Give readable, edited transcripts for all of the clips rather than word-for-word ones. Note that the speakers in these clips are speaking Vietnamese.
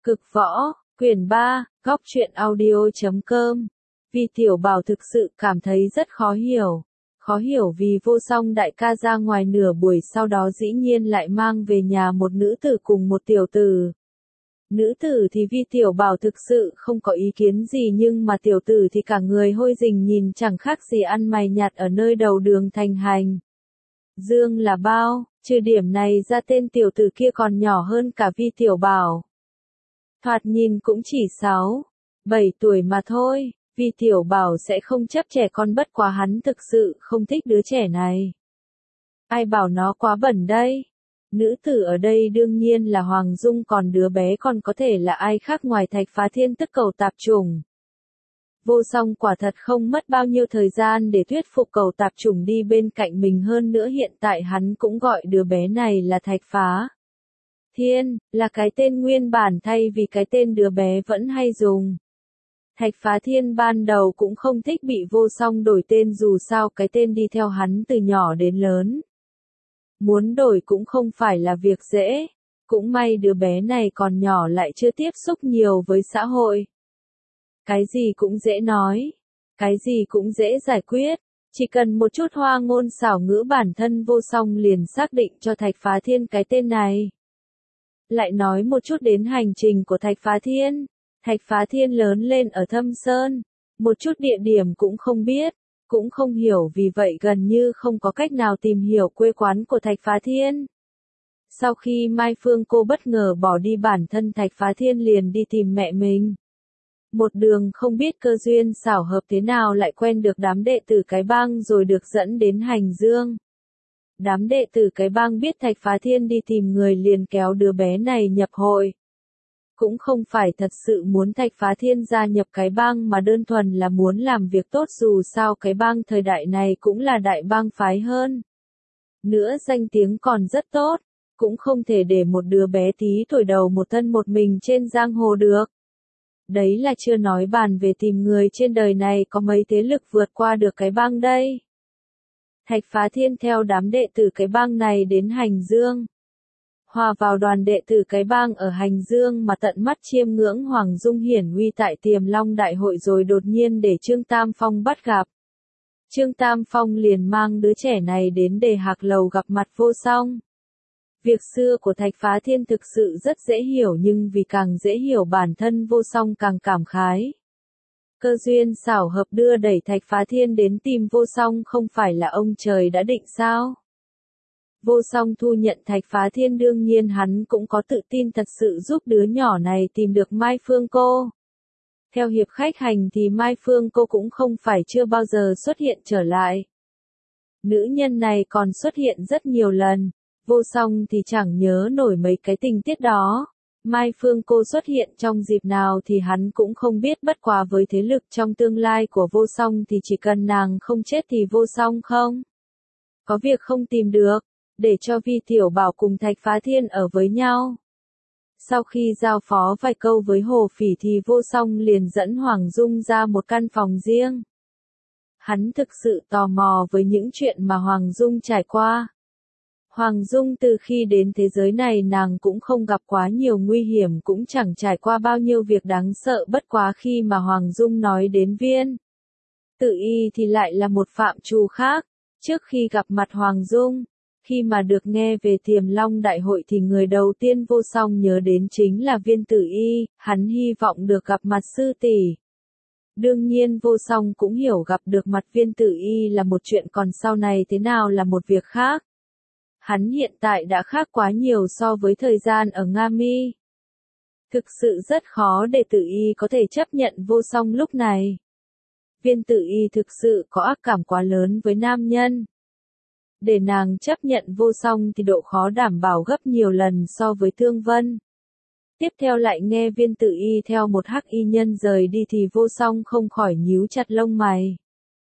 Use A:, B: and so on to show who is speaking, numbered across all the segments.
A: Cực võ, quyển 3, góc truyện audio.com. Vi Tiểu Bảo thực sự cảm thấy rất khó hiểu. Khó hiểu vì Vô Song đại ca ra ngoài nửa buổi sau đó dĩ nhiên lại mang về nhà một nữ tử cùng một tiểu tử. Nữ tử thì Vi Tiểu Bảo thực sự không có ý kiến gì, nhưng mà tiểu tử thì cả người hôi rình nhìn chẳng khác gì ăn mày nhặt ở nơi đầu đường thành hành. Dương là bao, trừ điểm này ra tên tiểu tử kia còn nhỏ hơn cả Vi Tiểu Bảo. Thoạt nhìn cũng chỉ 6, 7 tuổi mà thôi, Vi Tiểu Bảo sẽ không chấp trẻ con, bất quá hắn thực sự không thích đứa trẻ này. Ai bảo nó quá bẩn đây? Nữ tử ở đây đương nhiên là Hoàng Dung, còn đứa bé còn có thể là ai khác ngoài Thạch Phá Thiên tức Cẩu Tạp Chủng. Vô Song quả thật không mất bao nhiêu thời gian để thuyết phục Cẩu Tạp Chủng đi bên cạnh mình, hơn nữa hiện tại hắn cũng gọi đứa bé này là Thạch Phá Thiên, là cái tên nguyên bản thay vì cái tên đứa bé vẫn hay dùng. Thạch Phá Thiên ban đầu cũng không thích bị Vô Song đổi tên, dù sao cái tên đi theo hắn từ nhỏ đến lớn. Muốn đổi cũng không phải là việc dễ, cũng may đứa bé này còn nhỏ lại chưa tiếp xúc nhiều với xã hội. Cái gì cũng dễ nói, cái gì cũng dễ giải quyết, chỉ cần một chút hoa ngôn xảo ngữ bản thân Vô Song liền xác định cho Thạch Phá Thiên cái tên này. Lại nói một chút đến hành trình của Thạch Phá Thiên. Thạch Phá Thiên lớn lên ở Thâm Sơn, một chút địa điểm cũng không biết, cũng không hiểu, vì vậy gần như không có cách nào tìm hiểu quê quán của Thạch Phá Thiên. Sau khi Mai Phương cô bất ngờ bỏ đi, bản thân Thạch Phá Thiên liền đi tìm mẹ mình. Một đường không biết cơ duyên xảo hợp thế nào lại quen được đám đệ tử cái bang rồi được dẫn đến Hành Dương. Đám đệ tử cái bang biết Thạch Phá Thiên đi tìm người liền kéo đứa bé này nhập hội. Cũng không phải thật sự muốn Thạch Phá Thiên gia nhập cái bang mà đơn thuần là muốn làm việc tốt, dù sao cái bang thời đại này cũng là đại bang phái hơn. Nữa danh tiếng còn rất tốt, cũng không thể để một đứa bé tí tuổi đầu một thân một mình trên giang hồ được. Đấy là chưa nói bàn về tìm người trên đời này có mấy thế lực vượt qua được cái bang đây. Thạch Phá Thiên theo đám đệ tử cái bang này đến Hành Dương. Hòa vào đoàn đệ tử cái bang ở Hành Dương mà tận mắt chiêm ngưỡng Hoàng Dung hiển uy tại Tiềm Long Đại hội, rồi đột nhiên để Trương Tam Phong bắt gặp. Trương Tam Phong liền mang đứa trẻ này đến Đề Hạc Lầu gặp mặt Vô Song. Việc xưa của Thạch Phá Thiên thực sự rất dễ hiểu, nhưng vì càng dễ hiểu bản thân Vô Song càng cảm khái. Cơ duyên xảo hợp đưa đẩy Thạch Phá Thiên đến tìm Vô Song, không phải là ông trời đã định sao? Vô Song thu nhận Thạch Phá Thiên, đương nhiên hắn cũng có tự tin thật sự giúp đứa nhỏ này tìm được Mai Phương cô. Theo hiệp khách hành thì Mai Phương cô cũng không phải chưa bao giờ xuất hiện trở lại. Nữ nhân này còn xuất hiện rất nhiều lần, Vô Song thì chẳng nhớ nổi mấy cái tình tiết đó. Mai Phương cô xuất hiện trong dịp nào thì hắn cũng không biết, bất quá với thế lực trong tương lai của Vô Song thì chỉ cần nàng không chết thì Vô Song không có việc không tìm được, để cho Vi Tiểu Bảo cùng Thạch Phá Thiên ở với nhau. Sau khi giao phó vài câu với Hồ Phỉ thì Vô Song liền dẫn Hoàng Dung ra một căn phòng riêng. Hắn thực sự tò mò với những chuyện mà Hoàng Dung trải qua. Hoàng Dung từ khi đến thế giới này nàng cũng không gặp quá nhiều nguy hiểm, cũng chẳng trải qua bao nhiêu việc đáng sợ, bất quá khi mà Hoàng Dung nói đến Viên Tử Y thì lại là một phạm trù khác. Trước khi gặp mặt Hoàng Dung, khi mà được nghe về Tiềm Long Đại hội thì người đầu tiên Vô Song nhớ đến chính là Viên Tử Y, hắn hy vọng được gặp mặt sư tỷ. Đương nhiên Vô Song cũng hiểu gặp được mặt Viên Tử Y là một chuyện, còn sau này thế nào là một việc khác. Hắn hiện tại đã khác quá nhiều so với thời gian ở Nga Mi. Thực sự rất khó để Tử Y có thể chấp nhận Vô Song lúc này. Viên Tử Y thực sự có ác cảm quá lớn với nam nhân. Để nàng chấp nhận Vô Song thì độ khó đảm bảo gấp nhiều lần so với Thương Vân. Tiếp theo lại nghe Viên Tử Y theo một hắc y nhân rời đi thì Vô Song không khỏi nhíu chặt lông mày.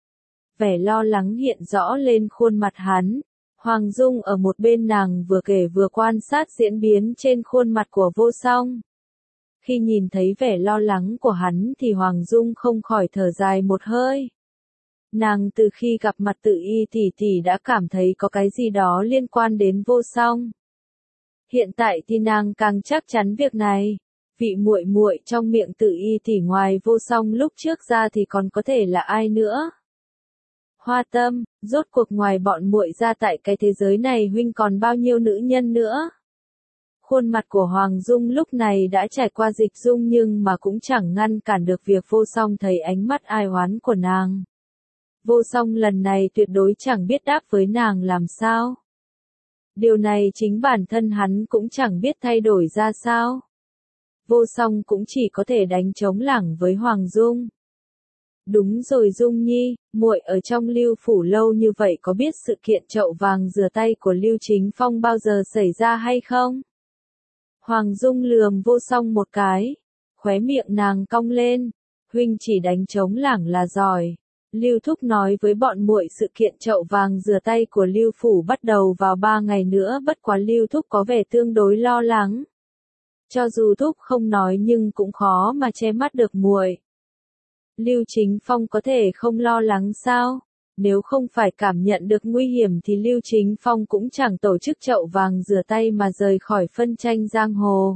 A: Vẻ lo lắng hiện rõ lên khuôn mặt hắn. Hoàng Dung ở một bên nàng vừa kể vừa quan sát diễn biến trên khuôn mặt của Vô Song. Khi nhìn thấy vẻ lo lắng của hắn thì Hoàng Dung không khỏi thở dài một hơi. Nàng từ khi gặp mặt Tử Y tỷ tỷ đã cảm thấy có cái gì đó liên quan đến Vô Song. Hiện tại thì nàng càng chắc chắn việc này. Vị muội muội trong miệng Tự Y tỷ ngoài Vô Song lúc trước ra thì còn có thể là ai nữa? Hoa Tâm, rốt cuộc ngoài bọn muội ra tại cái thế giới này huynh còn bao nhiêu nữ nhân nữa? Khuôn mặt của Hoàng Dung lúc này đã trải qua dịch dung nhưng mà cũng chẳng ngăn cản được việc Vô Song thấy ánh mắt ai oán của nàng. Vô Song lần này tuyệt đối chẳng biết đáp với nàng làm sao. Điều này chính bản thân hắn cũng chẳng biết thay đổi ra sao. Vô Song cũng chỉ có thể đánh trống lảng với Hoàng Dung. Đúng rồi Dung Nhi, muội ở trong Lưu phủ lâu như vậy có biết sự kiện chậu vàng rửa tay của Lưu Chính Phong bao giờ xảy ra hay không? Hoàng Dung lườm Vô Song một cái, khóe miệng nàng cong lên, huynh chỉ đánh trống lảng là giỏi. Lưu Thúc nói với bọn muội sự kiện chậu vàng rửa tay của Lưu phủ bắt đầu vào 3 ngày nữa, bất quá Lưu Thúc có vẻ tương đối lo lắng. Cho dù Thúc không nói nhưng cũng khó mà che mắt được muội. Lưu Chính Phong có thể không lo lắng sao? Nếu không phải cảm nhận được nguy hiểm thì Lưu Chính Phong cũng chẳng tổ chức chậu vàng rửa tay mà rời khỏi phân tranh giang hồ.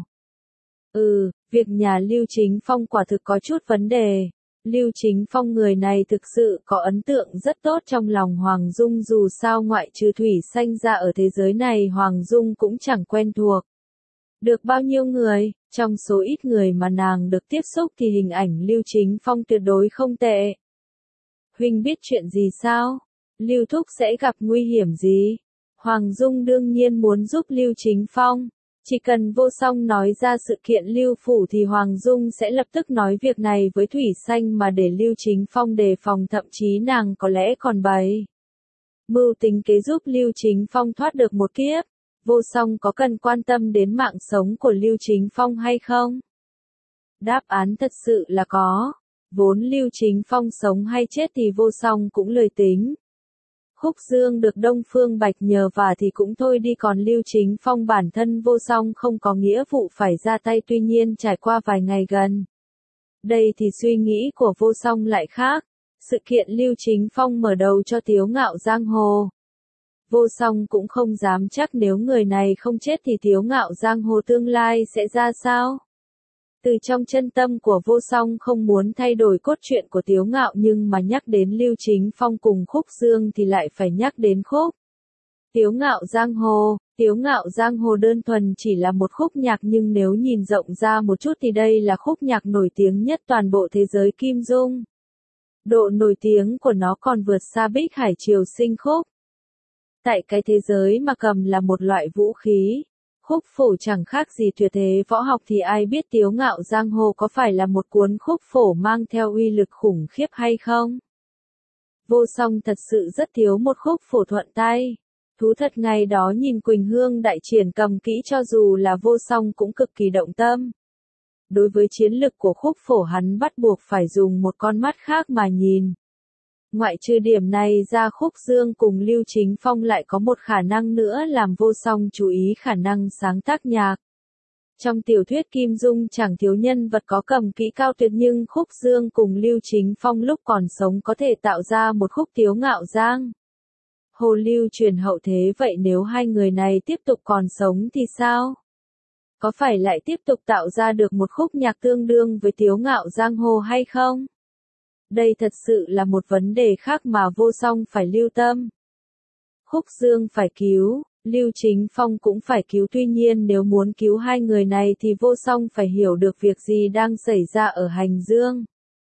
A: Việc nhà Lưu Chính Phong quả thực có chút vấn đề. Lưu Chính Phong người này thực sự có ấn tượng rất tốt trong lòng Hoàng Dung, dù sao ngoại trừ Thủy Sanh ra ở thế giới này Hoàng Dung cũng chẳng quen thuộc. Được bao nhiêu người, trong số ít người mà nàng được tiếp xúc thì hình ảnh Lưu Chính Phong tuyệt đối không tệ. Huynh biết chuyện gì sao? Lưu Thúc sẽ gặp nguy hiểm gì? Hoàng Dung đương nhiên muốn giúp Lưu Chính Phong. Chỉ cần Vô Song nói ra sự kiện Lưu phủ thì Hoàng Dung sẽ lập tức nói việc này với Thủy Sanh mà để Lưu Chính Phong đề phòng, thậm chí nàng có lẽ còn bày mưu tính kế giúp Lưu Chính Phong thoát được một kiếp. Vô Song có cần quan tâm đến mạng sống của Lưu Chính Phong hay không? Đáp án thật sự là có. Vốn Lưu Chính Phong sống hay chết thì Vô Song cũng lười tính. Khúc Dương được Đông Phương Bạch nhờ vả thì cũng thôi đi, còn Lưu Chính Phong bản thân Vô Song không có nghĩa vụ phải ra tay, tuy nhiên trải qua vài ngày gần đây thì suy nghĩ của Vô Song lại khác. Sự kiện Lưu Chính Phong mở đầu cho Tiếu Ngạo Giang Hồ. Vô Song cũng không dám chắc nếu người này không chết thì Tiếu Ngạo Giang Hồ tương lai sẽ ra sao. Từ trong chân tâm của Vô Song không muốn thay đổi cốt truyện của Tiếu Ngạo, nhưng mà nhắc đến Lưu Chính Phong cùng Khúc Dương thì lại phải nhắc đến khúc Tiếu Ngạo Giang Hồ. Tiếu Ngạo Giang Hồ đơn thuần chỉ là một khúc nhạc, nhưng nếu nhìn rộng ra một chút thì đây là khúc nhạc nổi tiếng nhất toàn bộ thế giới Kim Dung. Độ nổi tiếng của nó còn vượt xa Bích Hải Triều Sinh khúc. Tại cái thế giới mà cầm là một loại vũ khí, khúc phổ chẳng khác gì tuyệt thế võ học, thì ai biết Tiếu Ngạo Giang Hồ có phải là một cuốn khúc phổ mang theo uy lực khủng khiếp hay không? Vô Song thật sự rất thiếu một khúc phổ thuận tay. Thú thật ngày đó nhìn Quỳnh Hương đại triển cầm kỹ, cho dù là Vô Song cũng cực kỳ động tâm. Đối với chiến lực của khúc phổ hắn bắt buộc phải dùng một con mắt khác mà nhìn. Ngoại trừ điểm này ra, Khúc Dương cùng Lưu Chính Phong lại có một khả năng nữa làm Vô Song chú ý, khả năng sáng tác nhạc. Trong tiểu thuyết Kim Dung chẳng thiếu nhân vật có cầm kỹ cao tuyệt, nhưng Khúc Dương cùng Lưu Chính Phong lúc còn sống có thể tạo ra một khúc Tiếu Ngạo Giang Hồ lưu truyền hậu thế, vậy nếu hai người này tiếp tục còn sống thì sao? Có phải lại tiếp tục tạo ra được một khúc nhạc tương đương với Tiếu Ngạo Giang Hồ hay không? Đây thật sự là một vấn đề khác mà Vô Song phải lưu tâm. Khúc Dương phải cứu, Lưu Chính Phong cũng phải cứu, tuy nhiên nếu muốn cứu hai người này thì Vô Song phải hiểu được việc gì đang xảy ra ở Hành Dương.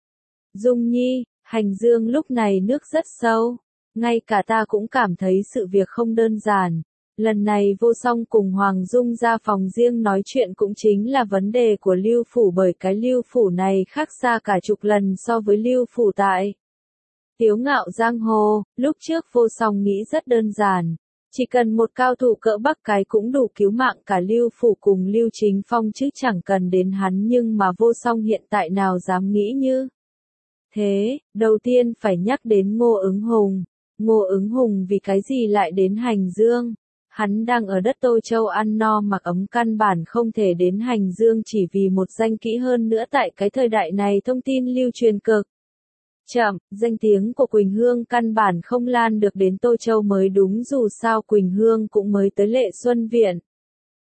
A: Dung Nhi, Hành Dương lúc này nước rất sâu. Ngay cả ta cũng cảm thấy sự việc không đơn giản. Lần này Vô Song cùng Hoàng Dung ra phòng riêng nói chuyện cũng chính là vấn đề của Lưu phủ, bởi cái Lưu phủ này khác xa cả chục lần so với Lưu phủ tại Tiếu Ngạo Giang Hồ. Lúc trước Vô Song nghĩ rất đơn giản, chỉ cần một cao thủ cỡ Bắc Cái cũng đủ cứu mạng cả Lưu phủ cùng Lưu Chính Phong chứ chẳng cần đến hắn, nhưng mà Vô Song hiện tại nào dám nghĩ như thế. Đầu tiên phải nhắc đến Ngô Ứng Hùng. Ngô Ứng Hùng vì cái gì lại đến Hành Dương? Hắn đang ở đất Tô Châu ăn no mặc ấm, căn bản không thể đến Hành Dương chỉ vì một danh kỹ, hơn nữa tại cái thời đại này thông tin lưu truyền cực chậm, danh tiếng của Quỳnh Hương căn bản không lan được đến Tô Châu mới đúng, dù sao Quỳnh Hương cũng mới tới Lệ Xuân Viện.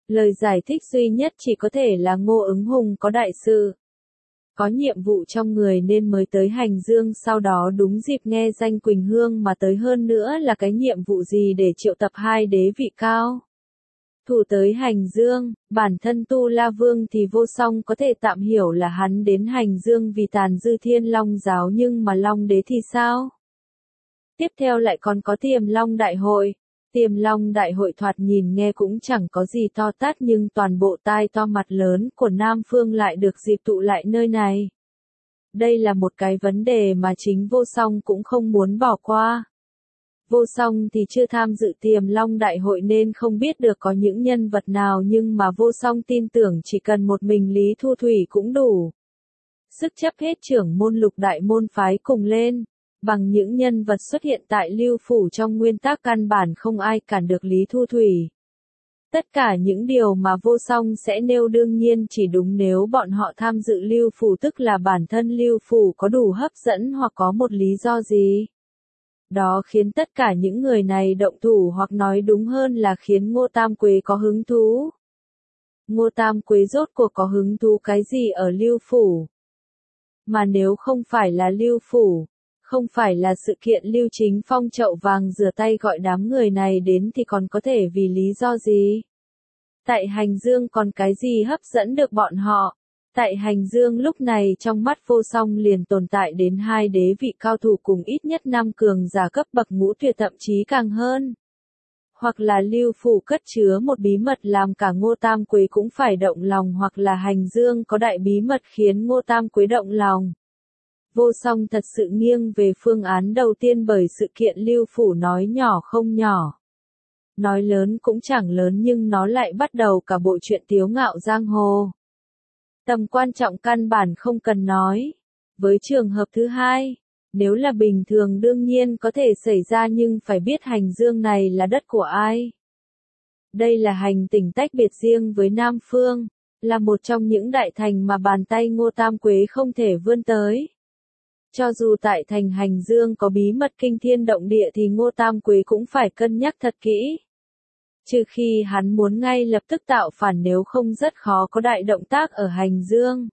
A: Lời giải thích duy nhất chỉ có thể là Ngô Ứng Hùng có đại sự. Có nhiệm vụ trong người nên mới tới Hành Dương, sau đó đúng dịp nghe danh Quỳnh Hương mà tới, hơn nữa là cái nhiệm vụ gì để triệu tập hai đế vị cao thủ tới Hành Dương. Bản thân Tu La Vương thì Vô Song có thể tạm hiểu là hắn đến Hành Dương vì tàn dư Thiên Long giáo, nhưng mà Long đế thì sao? Tiếp theo lại còn có Tiềm Long đại hội. Tiềm Long đại hội thoạt nhìn nghe cũng chẳng có gì to tát, nhưng toàn bộ tai to mặt lớn của Nam Phương lại được dịp tụ lại nơi này. Đây là một cái vấn đề mà chính Vô Song cũng không muốn bỏ qua. Vô Song thì chưa tham dự Tiềm Long đại hội nên không biết được có những nhân vật nào, nhưng mà Vô Song tin tưởng chỉ cần một mình Lý Thu Thủy cũng đủ sức chấp hết trưởng môn Lục đại môn phái cùng lên. Bằng những nhân vật xuất hiện tại Lưu Phủ, trong nguyên tắc căn bản không ai cản được Lý Thu Thủy. Tất cả những điều mà Vô Song sẽ nêu đương nhiên chỉ đúng nếu bọn họ tham dự Lưu Phủ, tức là bản thân Lưu Phủ có đủ hấp dẫn hoặc có một lý do gì đó khiến tất cả những người này động thủ, hoặc nói đúng hơn là khiến Ngô Tam Quế có hứng thú. Ngô Tam Quế rốt cuộc có hứng thú cái gì ở Lưu Phủ? Mà nếu không phải là Lưu Phủ, không phải là sự kiện Lưu Chính Phong chậu vàng rửa tay gọi đám người này đến thì còn có thể vì lý do gì? Tại Hành Dương còn cái gì hấp dẫn được bọn họ? Tại Hành Dương lúc này trong mắt Vô Song liền tồn tại đến hai đế vị cao thủ cùng ít nhất 5 cường giả cấp bậc ngũ tuyệt, thậm chí càng hơn. Hoặc là Lưu Phủ cất chứa một bí mật làm cả Ngô Tam Quế cũng phải động lòng, hoặc là Hành Dương có đại bí mật khiến Ngô Tam Quế động lòng. Vô Song thật sự nghiêng về phương án đầu tiên, bởi sự kiện Lưu Phủ nói nhỏ không nhỏ, nói lớn cũng chẳng lớn, nhưng nó lại bắt đầu cả bộ truyện Tiếu Ngạo Giang Hồ. Tầm quan trọng căn bản không cần nói. Với trường hợp thứ hai, nếu là bình thường đương nhiên có thể xảy ra, nhưng phải biết Hành Dương này là đất của ai. Đây là hành tỉnh tách biệt riêng với Nam Phương, là một trong những đại thành mà bàn tay Ngô Tam Quế không thể vươn tới. Cho dù tại thành Hành Dương có bí mật kinh thiên động địa thì Ngô Tam Quế cũng phải cân nhắc thật kỹ. Trừ khi hắn muốn ngay lập tức tạo phản, nếu không rất khó có đại động tác ở Hành Dương.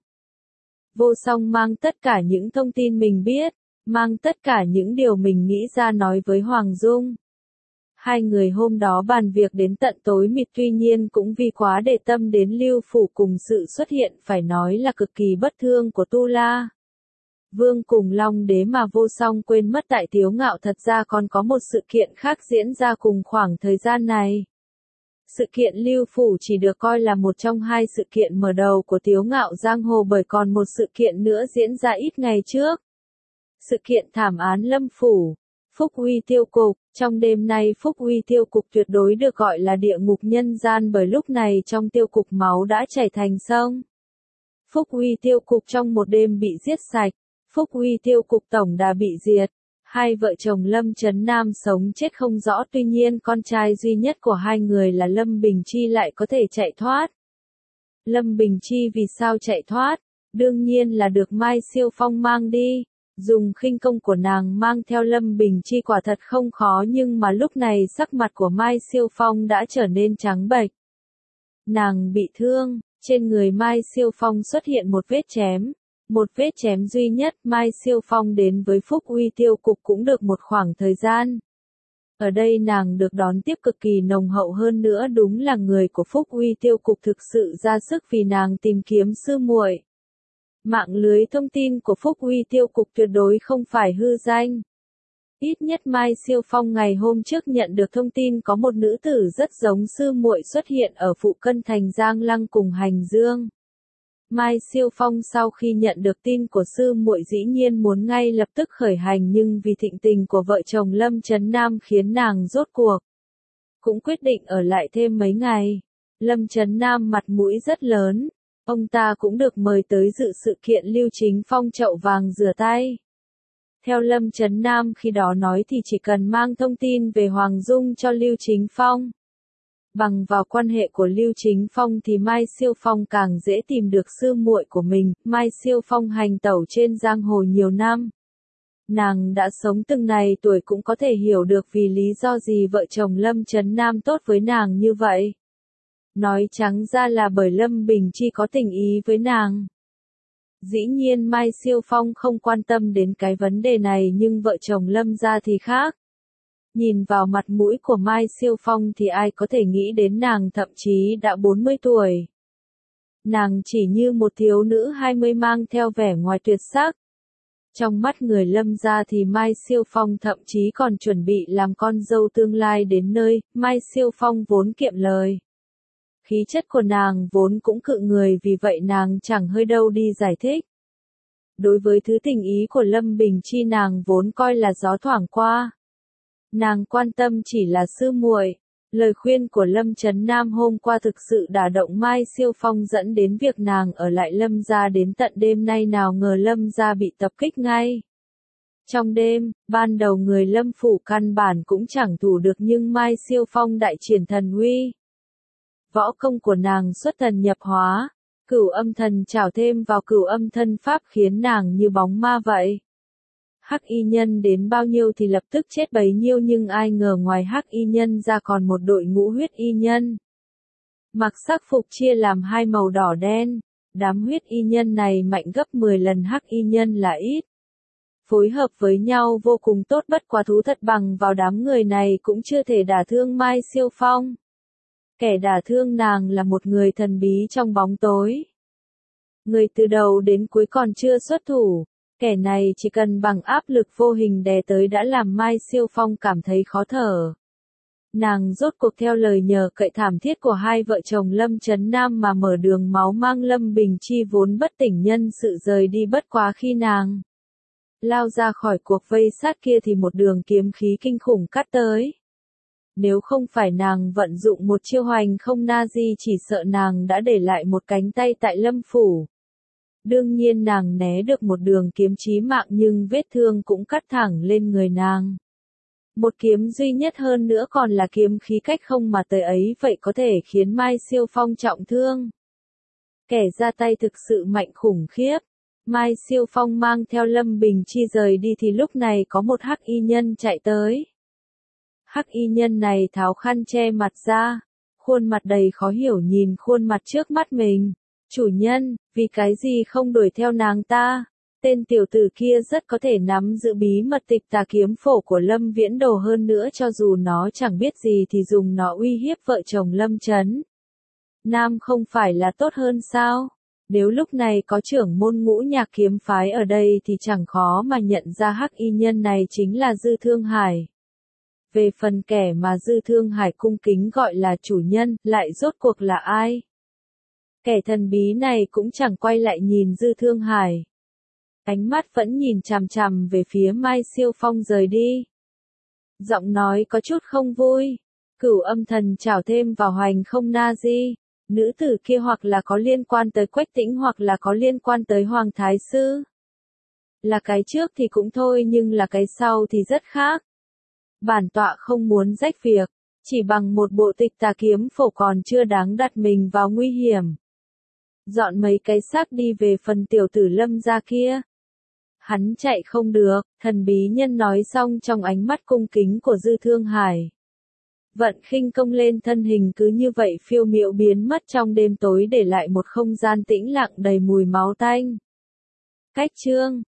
A: Vô Song mang tất cả những thông tin mình biết, mang tất cả những điều mình nghĩ ra nói với Hoàng Dung. Hai người hôm đó bàn việc đến tận tối mịt, tuy nhiên cũng vì quá để tâm đến Lưu Phủ cùng sự xuất hiện phải nói là cực kỳ bất thương của Tu La Vương cùng Long đế mà Vô Song quên mất tại Tiếu Ngạo thật ra còn có một sự kiện khác diễn ra cùng khoảng thời gian này. Sự kiện Lưu Phủ chỉ được coi là một trong hai sự kiện mở đầu của Tiếu Ngạo Giang Hồ, bởi còn một sự kiện nữa diễn ra ít ngày trước. Sự kiện thảm án Lâm Phủ, Phúc Uy Tiêu Cục. Trong đêm nay Phúc Uy Tiêu Cục tuyệt đối được gọi là địa ngục nhân gian, bởi lúc này trong tiêu cục máu đã chảy thành sông. Phúc Uy Tiêu Cục trong một đêm bị giết sạch. Phúc Uy Tiêu Cục tổng đà bị diệt. Hai vợ chồng Lâm Chấn Nam sống chết không rõ, tuy nhiên con trai duy nhất của hai người là Lâm Bình Chi lại có thể chạy thoát. Lâm Bình Chi vì sao chạy thoát? Đương nhiên là được Mai Siêu Phong mang đi. Dùng khinh công của nàng mang theo Lâm Bình Chi quả thật không khó, nhưng mà lúc này sắc mặt của Mai Siêu Phong đã trở nên trắng bệch. Nàng bị thương, trên người Mai Siêu Phong xuất hiện một vết chém. Một vết chém duy nhất. Mai Siêu Phong đến với Phúc Uy Tiêu Cục cũng được một khoảng thời gian. Ở đây nàng được đón tiếp cực kỳ nồng hậu, hơn nữa đúng là người của Phúc Uy Tiêu Cục thực sự ra sức vì nàng tìm kiếm sư muội. Mạng lưới thông tin của Phúc Uy Tiêu Cục tuyệt đối không phải hư danh. Ít nhất Mai Siêu Phong ngày hôm trước nhận được thông tin có một nữ tử rất giống sư muội xuất hiện ở phụ cận thành Giang Lăng cùng Hành Dương. Mai Siêu Phong sau khi nhận được tin của sư muội dĩ nhiên muốn ngay lập tức khởi hành, nhưng vì thịnh tình của vợ chồng Lâm Chấn Nam khiến nàng rốt cuộc cũng quyết định ở lại thêm mấy ngày. Lâm Chấn Nam mặt mũi rất lớn, ông ta cũng được mời tới dự sự kiện Lưu Chính Phong chậu vàng rửa tay. Theo Lâm Chấn Nam khi đó nói thì chỉ cần mang thông tin về Hoàng Dung cho Lưu Chính Phong. Bằng vào quan hệ của Lưu Chính Phong thì Mai Siêu Phong càng dễ tìm được sư muội của mình. Mai Siêu Phong hành tẩu trên giang hồ nhiều năm. Nàng đã sống từng này tuổi cũng có thể hiểu được vì lý do gì vợ chồng Lâm Chấn Nam tốt với nàng như vậy. Nói trắng ra là bởi Lâm Bình Chi có tình ý với nàng. Dĩ nhiên Mai Siêu Phong không quan tâm đến cái vấn đề này nhưng vợ chồng Lâm gia thì khác. Nhìn vào mặt mũi của Mai Siêu Phong thì ai có thể nghĩ đến nàng thậm chí đã 40 tuổi. Nàng chỉ như một thiếu nữ 20 mang theo vẻ ngoài tuyệt sắc. Trong mắt người Lâm gia thì Mai Siêu Phong thậm chí còn chuẩn bị làm con dâu tương lai đến nơi, Mai Siêu Phong vốn kiệm lời. Khí chất của nàng vốn cũng cự người vì vậy nàng chẳng hơi đâu đi giải thích. Đối với thứ tình ý của Lâm Bình Chi nàng vốn coi là gió thoảng qua. Nàng quan tâm chỉ là sư muội. Lời khuyên của Lâm Chấn Nam hôm qua thực sự đả động Mai Siêu Phong dẫn đến việc nàng ở lại Lâm gia đến tận đêm nay nào ngờ Lâm gia bị tập kích ngay. Trong đêm, ban đầu người Lâm phủ căn bản cũng chẳng thủ được nhưng Mai Siêu Phong đại triển thần uy. Võ công của nàng xuất thần nhập hóa, cửu âm thần trảo thêm vào cửu âm thân pháp khiến nàng như bóng ma vậy. Hắc y nhân đến bao nhiêu thì lập tức chết bấy nhiêu nhưng ai ngờ ngoài Hắc y nhân ra còn một đội ngũ huyết y nhân. Mặc sắc phục chia làm hai màu đỏ đen, đám huyết y nhân này mạnh gấp 10 lần Hắc y nhân là ít. Phối hợp với nhau vô cùng tốt bất quá thú thật bằng vào đám người này cũng chưa thể đả thương Mai Siêu Phong. Kẻ đả thương nàng là một người thần bí trong bóng tối. Người từ đầu đến cuối còn chưa xuất thủ. Kẻ này chỉ cần bằng áp lực vô hình đè tới đã làm Mai Siêu Phong cảm thấy khó thở. Nàng rốt cuộc theo lời nhờ cậy thảm thiết của hai vợ chồng Lâm Chấn Nam mà mở đường máu mang Lâm Bình Chi vốn bất tỉnh nhân sự rời đi bất quá khi nàng lao ra khỏi cuộc vây sát kia thì một đường kiếm khí kinh khủng cắt tới. Nếu không phải nàng vận dụng một chiêu hoành không na di chỉ sợ nàng đã để lại một cánh tay tại Lâm phủ. Đương nhiên nàng né được một đường kiếm chí mạng nhưng vết thương cũng cắt thẳng lên người nàng. Một kiếm duy nhất hơn nữa còn là kiếm khí cách không mà tới ấy vậy có thể khiến Mai Siêu Phong trọng thương. Kẻ ra tay thực sự mạnh khủng khiếp. Mai Siêu Phong mang theo Lâm Bình Chi rời đi thì lúc này có một hắc y nhân chạy tới. Hắc y nhân này tháo khăn che mặt ra, khuôn mặt đầy khó hiểu nhìn khuôn mặt trước mắt mình. Chủ nhân, vì cái gì không đuổi theo nàng ta? Tên tiểu tử kia rất có thể nắm giữ bí mật tịch tà kiếm phổ của Lâm Viễn Đồ hơn nữa cho dù nó chẳng biết gì thì dùng nó uy hiếp vợ chồng Lâm Chấn Nam không phải là tốt hơn sao? Nếu lúc này có trưởng môn Ngũ Nhạc kiếm phái ở đây thì chẳng khó mà nhận ra hắc y nhân này chính là Dư Thương Hải. Về phần kẻ mà Dư Thương Hải cung kính gọi là chủ nhân, lại rốt cuộc là ai? Kẻ thần bí này cũng chẳng quay lại nhìn Dư Thương Hải. Ánh mắt vẫn nhìn chằm chằm về phía Mai Siêu Phong rời đi. Giọng nói có chút không vui. Cửu âm thần trảo thêm vào hoành không na di. Nữ tử kia hoặc là có liên quan tới Quách Tĩnh hoặc là có liên quan tới Hoàng Thái Sư. Là cái trước thì cũng thôi nhưng là cái sau thì rất khác. Bản tọa không muốn rách việc. Chỉ bằng một bộ tịch tà kiếm phổ còn chưa đáng đặt mình vào nguy hiểm. Dọn mấy cái xác đi về phần tiểu tử Lâm gia kia. Hắn chạy không được, thần bí nhân nói xong trong ánh mắt cung kính của Dư Thương Hải. Vận khinh công lên thân hình cứ như vậy phiêu miệu biến mất trong đêm tối để lại một không gian tĩnh lặng đầy mùi máu tanh. Cách chương